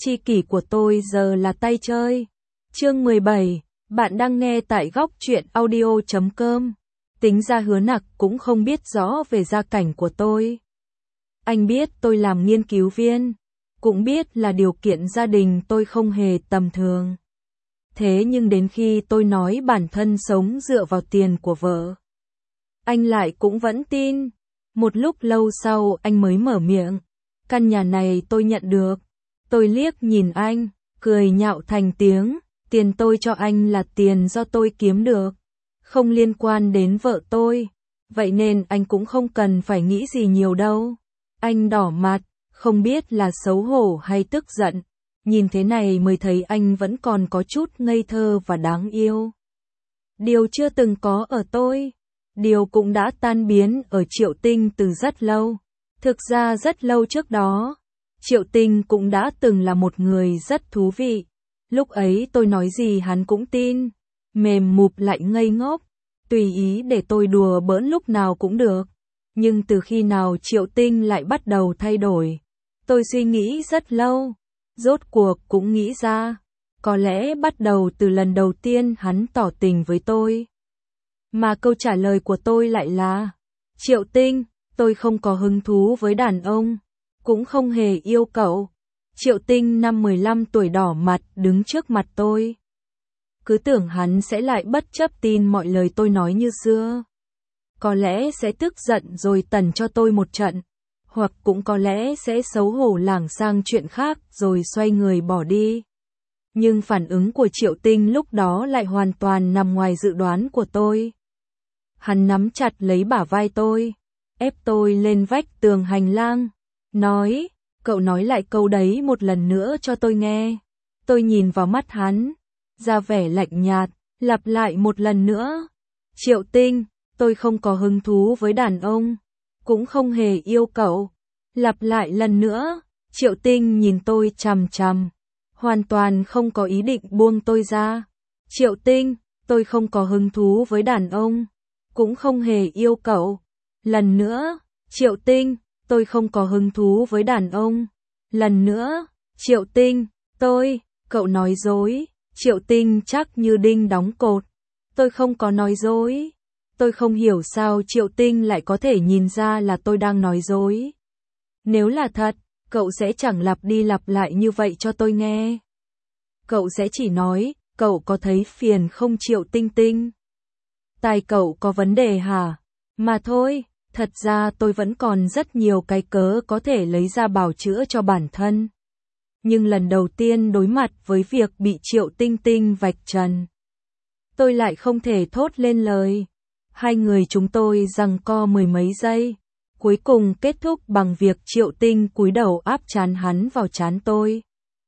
Tri kỷ của tôi giờ là tay chơi. Chương 17, bạn đang nghe tại góc truyện audio.com. Tính ra Hứa Nặc cũng không biết rõ về gia cảnh của tôi. Anh biết tôi làm nghiên cứu viên, cũng biết là điều kiện gia đình tôi không hề tầm thường. Thế nhưng đến khi tôi nói bản thân sống dựa vào tiền của vợ, anh lại cũng vẫn tin. Một lúc lâu sau anh mới mở miệng. Căn nhà này tôi nhận được. Tôi liếc nhìn anh, cười nhạo thành tiếng. Tiền tôi cho anh là tiền do tôi kiếm được, không liên quan đến vợ tôi. Vậy nên anh cũng không cần phải nghĩ gì nhiều đâu. Anh đỏ mặt, không biết là xấu hổ hay tức giận. Nhìn thế này mới thấy anh vẫn còn có chút ngây thơ và đáng yêu. Điều chưa từng có ở tôi. Điều cũng đã tan biến ở Triệu Tinh từ rất lâu. Thực ra rất lâu trước đó, Triệu Tinh cũng đã từng là một người rất thú vị. Lúc ấy tôi nói gì hắn cũng tin, mềm mụp lại ngây ngốc, tùy ý để tôi đùa bỡn lúc nào cũng được. Nhưng từ khi nào Triệu Tinh lại bắt đầu thay đổi, tôi suy nghĩ rất lâu, rốt cuộc cũng nghĩ ra, có lẽ bắt đầu từ lần đầu tiên hắn tỏ tình với tôi. Mà câu trả lời của tôi lại là, Triệu Tinh, tôi không có hứng thú với đàn ông, cũng không hề yêu cậu. Triệu Tinh năm 15 tuổi đỏ mặt đứng trước mặt tôi. Cứ tưởng hắn sẽ lại bất chấp tin mọi lời tôi nói như xưa. Có lẽ sẽ tức giận rồi tẩn cho tôi một trận, hoặc cũng có lẽ sẽ xấu hổ lảng sang chuyện khác rồi xoay người bỏ đi. Nhưng phản ứng của Triệu Tinh lúc đó lại hoàn toàn nằm ngoài dự đoán của tôi. Hắn nắm chặt lấy bả vai tôi, ép tôi lên vách tường hành lang, nói, cậu nói lại câu đấy một lần nữa cho tôi nghe. Tôi nhìn vào mắt hắn, ra vẻ lạnh nhạt, lặp lại một lần nữa. Triệu Tinh, tôi không có hứng thú với đàn ông, cũng không hề yêu cậu. Lặp lại lần nữa. Triệu Tinh nhìn tôi chằm chằm, hoàn toàn không có ý định buông tôi ra. Triệu Tinh, tôi không có hứng thú với đàn ông, cũng không hề yêu cậu. Lần nữa. Triệu Tinh, tôi không có hứng thú với đàn ông. Lần nữa. Triệu Tinh, cậu nói dối. Triệu Tinh chắc như đinh đóng cột. Tôi không có nói dối. Tôi không hiểu sao Triệu Tinh lại có thể nhìn ra là tôi đang nói dối. Nếu là thật, cậu sẽ chẳng lặp đi lặp lại như vậy cho tôi nghe. Cậu sẽ chỉ nói, cậu có thấy phiền không Triệu Tinh Tinh? Tai cậu có vấn đề hả? Mà thôi, thật ra tôi vẫn còn rất nhiều cái cớ có thể lấy ra bào chữa cho bản thân. Nhưng lần đầu tiên đối mặt với việc bị Triệu Tinh Tinh vạch trần, tôi lại không thể thốt lên lời. Hai người chúng tôi giằng co mười mấy giây, cuối cùng kết thúc bằng việc Triệu Tinh cúi đầu áp trán hắn vào trán tôi.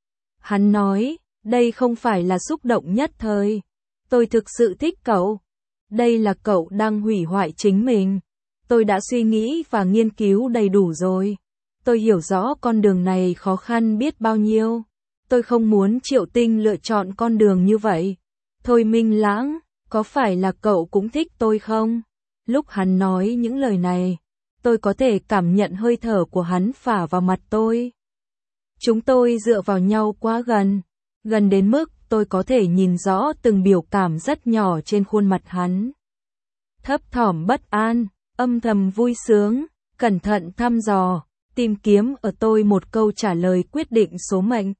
Hắn nói, đây không phải là xúc động nhất thời. Tôi thực sự thích cậu. Đây là cậu đang hủy hoại chính mình. Tôi đã suy nghĩ và nghiên cứu đầy đủ rồi. Tôi hiểu rõ con đường này khó khăn biết bao nhiêu. Tôi không muốn Triệu Tinh lựa chọn con đường như vậy. Thôi Minh Lãng, có phải là cậu cũng thích tôi không? Lúc hắn nói những lời này, tôi có thể cảm nhận hơi thở của hắn phả vào mặt tôi. Chúng tôi dựa vào nhau quá gần, gần đến mức tôi có thể nhìn rõ từng biểu cảm rất nhỏ trên khuôn mặt hắn. Thấp thỏm bất an, âm thầm vui sướng, cẩn thận thăm dò, tìm kiếm ở tôi một câu trả lời quyết định số mệnh.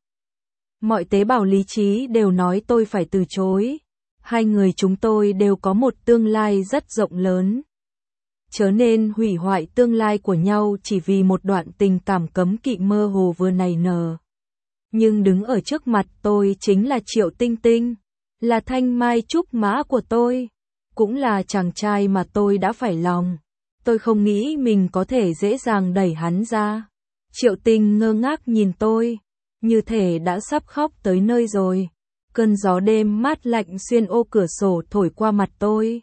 Mọi tế bào lý trí đều nói tôi phải từ chối. Hai người chúng tôi đều có một tương lai rất rộng lớn. Chớ nên hủy hoại tương lai của nhau chỉ vì một đoạn tình cảm cấm kỵ mơ hồ vừa nảy nở. Nhưng đứng ở trước mặt tôi chính là Triệu Tinh Tinh, là thanh mai trúc mã của tôi, cũng là chàng trai mà tôi đã phải lòng. Tôi không nghĩ mình có thể dễ dàng đẩy hắn ra. Triệu Tinh ngơ ngác nhìn tôi, như thể đã sắp khóc tới nơi rồi. Cơn gió đêm mát lạnh xuyên ô cửa sổ thổi qua mặt tôi.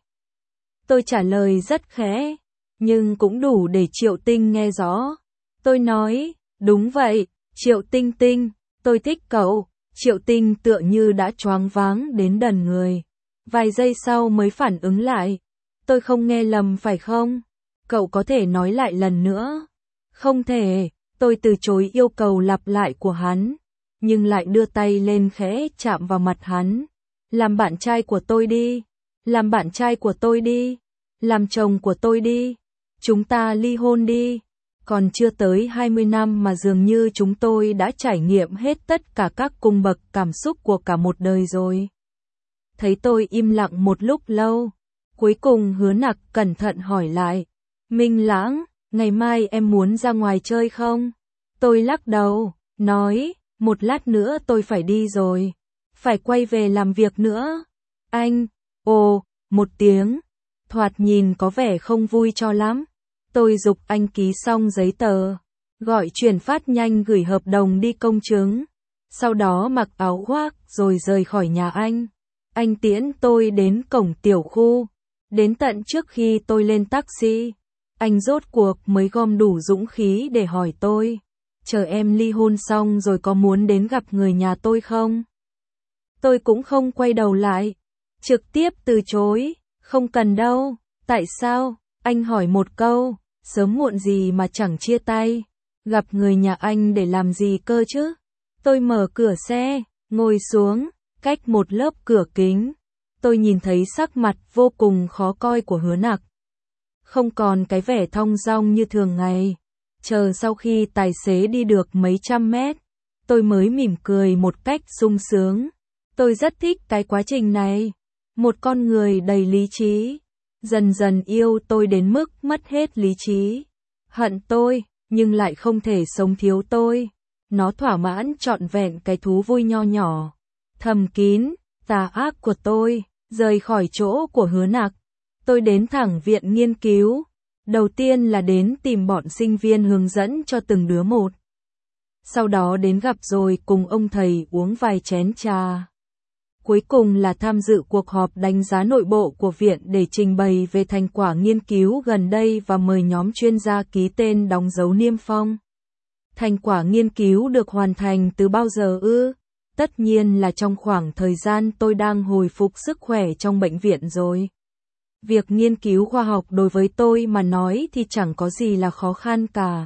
Tôi trả lời rất khẽ, nhưng cũng đủ để Triệu Tinh nghe rõ. Tôi nói, đúng vậy, Triệu Tinh Tinh, tôi thích cậu. Triệu Tinh tựa như đã choáng váng đến đần người. Vài giây sau mới phản ứng lại. Tôi không nghe lầm phải không? Cậu có thể nói lại lần nữa. Không thể, tôi từ chối yêu cầu lặp lại của hắn. nhưng lại đưa tay lên khẽ chạm vào mặt hắn. Làm bạn trai của tôi đi, làm bạn trai của tôi đi, làm chồng của tôi đi, chúng ta ly hôn đi. Còn chưa tới 20 năm mà dường như chúng tôi đã trải nghiệm hết tất cả các cung bậc cảm xúc của cả một đời rồi. Thấy tôi im lặng một lúc lâu, cuối cùng Hứa Nặc cẩn thận hỏi lại, Minh Lãng, ngày mai em muốn ra ngoài chơi không? Tôi lắc đầu, nói, một lát nữa tôi phải đi rồi, phải quay về làm việc nữa. Anh, ồ, một tiếng, thoạt nhìn có vẻ không vui cho lắm. Tôi giục anh ký xong giấy tờ, gọi chuyển phát nhanh gửi hợp đồng đi công chứng, sau đó mặc áo khoác rồi rời khỏi nhà anh. Anh tiễn tôi đến cổng tiểu khu, đến tận trước khi tôi lên taxi, anh rốt cuộc mới gom đủ dũng khí để hỏi tôi, chờ em ly hôn xong rồi có muốn đến gặp người nhà tôi không? Tôi cũng không quay đầu lại, trực tiếp từ chối, không cần đâu. Tại sao? Anh hỏi một câu, sớm muộn gì mà chẳng chia tay, gặp người nhà anh để làm gì cơ chứ? Tôi mở cửa xe, ngồi xuống, cách một lớp cửa kính, tôi nhìn thấy sắc mặt vô cùng khó coi của Hứa Nặc. Không còn cái vẻ thong dong như thường ngày. Chờ sau khi tài xế đi được mấy trăm mét, tôi mới mỉm cười một cách sung sướng. Tôi rất thích cái quá trình này. Một con người đầy lý trí, dần dần yêu tôi đến mức mất hết lý trí. Hận tôi, nhưng lại không thể sống thiếu tôi. Nó thỏa mãn trọn vẹn cái thú vui nho nhỏ, thầm kín, tà ác của tôi. Rời khỏi chỗ của Hứa Nặc, tôi đến thẳng viện nghiên cứu. Đầu tiên là đến tìm bọn sinh viên hướng dẫn cho từng đứa một. Sau đó đến gặp rồi cùng ông thầy uống vài chén trà. Cuối cùng là tham dự cuộc họp đánh giá nội bộ của viện để trình bày về thành quả nghiên cứu gần đây và mời nhóm chuyên gia ký tên đóng dấu niêm phong. Thành quả nghiên cứu được hoàn thành từ bao giờ ư? Tất nhiên là trong khoảng thời gian tôi đang hồi phục sức khỏe trong bệnh viện rồi. Việc nghiên cứu khoa học đối với tôi mà nói thì chẳng có gì là khó khăn cả.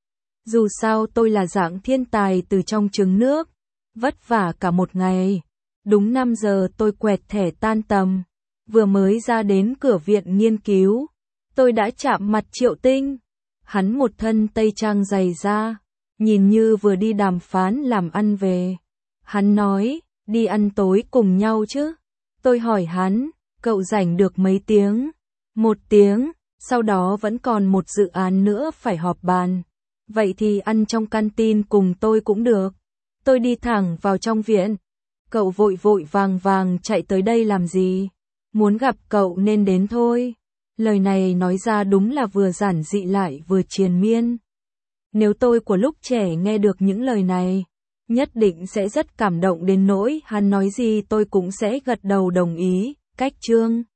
Dù sao tôi là dạng thiên tài từ trong trứng nước, vất vả cả một ngày. Đúng 5 giờ tôi quẹt thẻ tan tầm, vừa mới ra đến cửa viện nghiên cứu, tôi đã chạm mặt Triệu Tinh. Hắn một thân tây trang dày da, nhìn như vừa đi đàm phán làm ăn về. Hắn nói, đi ăn tối cùng nhau chứ? Tôi hỏi hắn, cậu rảnh được mấy tiếng? 1 tiếng, sau đó vẫn còn một dự án nữa phải họp bàn. Vậy thì ăn trong canteen cùng tôi cũng được. Tôi đi thẳng vào trong viện. Cậu vội vội vàng vàng chạy tới đây làm gì? Muốn gặp cậu nên đến thôi. Lời này nói ra đúng là vừa giản dị lại vừa triền miên. Nếu tôi của lúc trẻ nghe được những lời này, nhất định sẽ rất cảm động đến nỗi hắn nói gì tôi cũng sẽ gật đầu đồng ý. Cách chương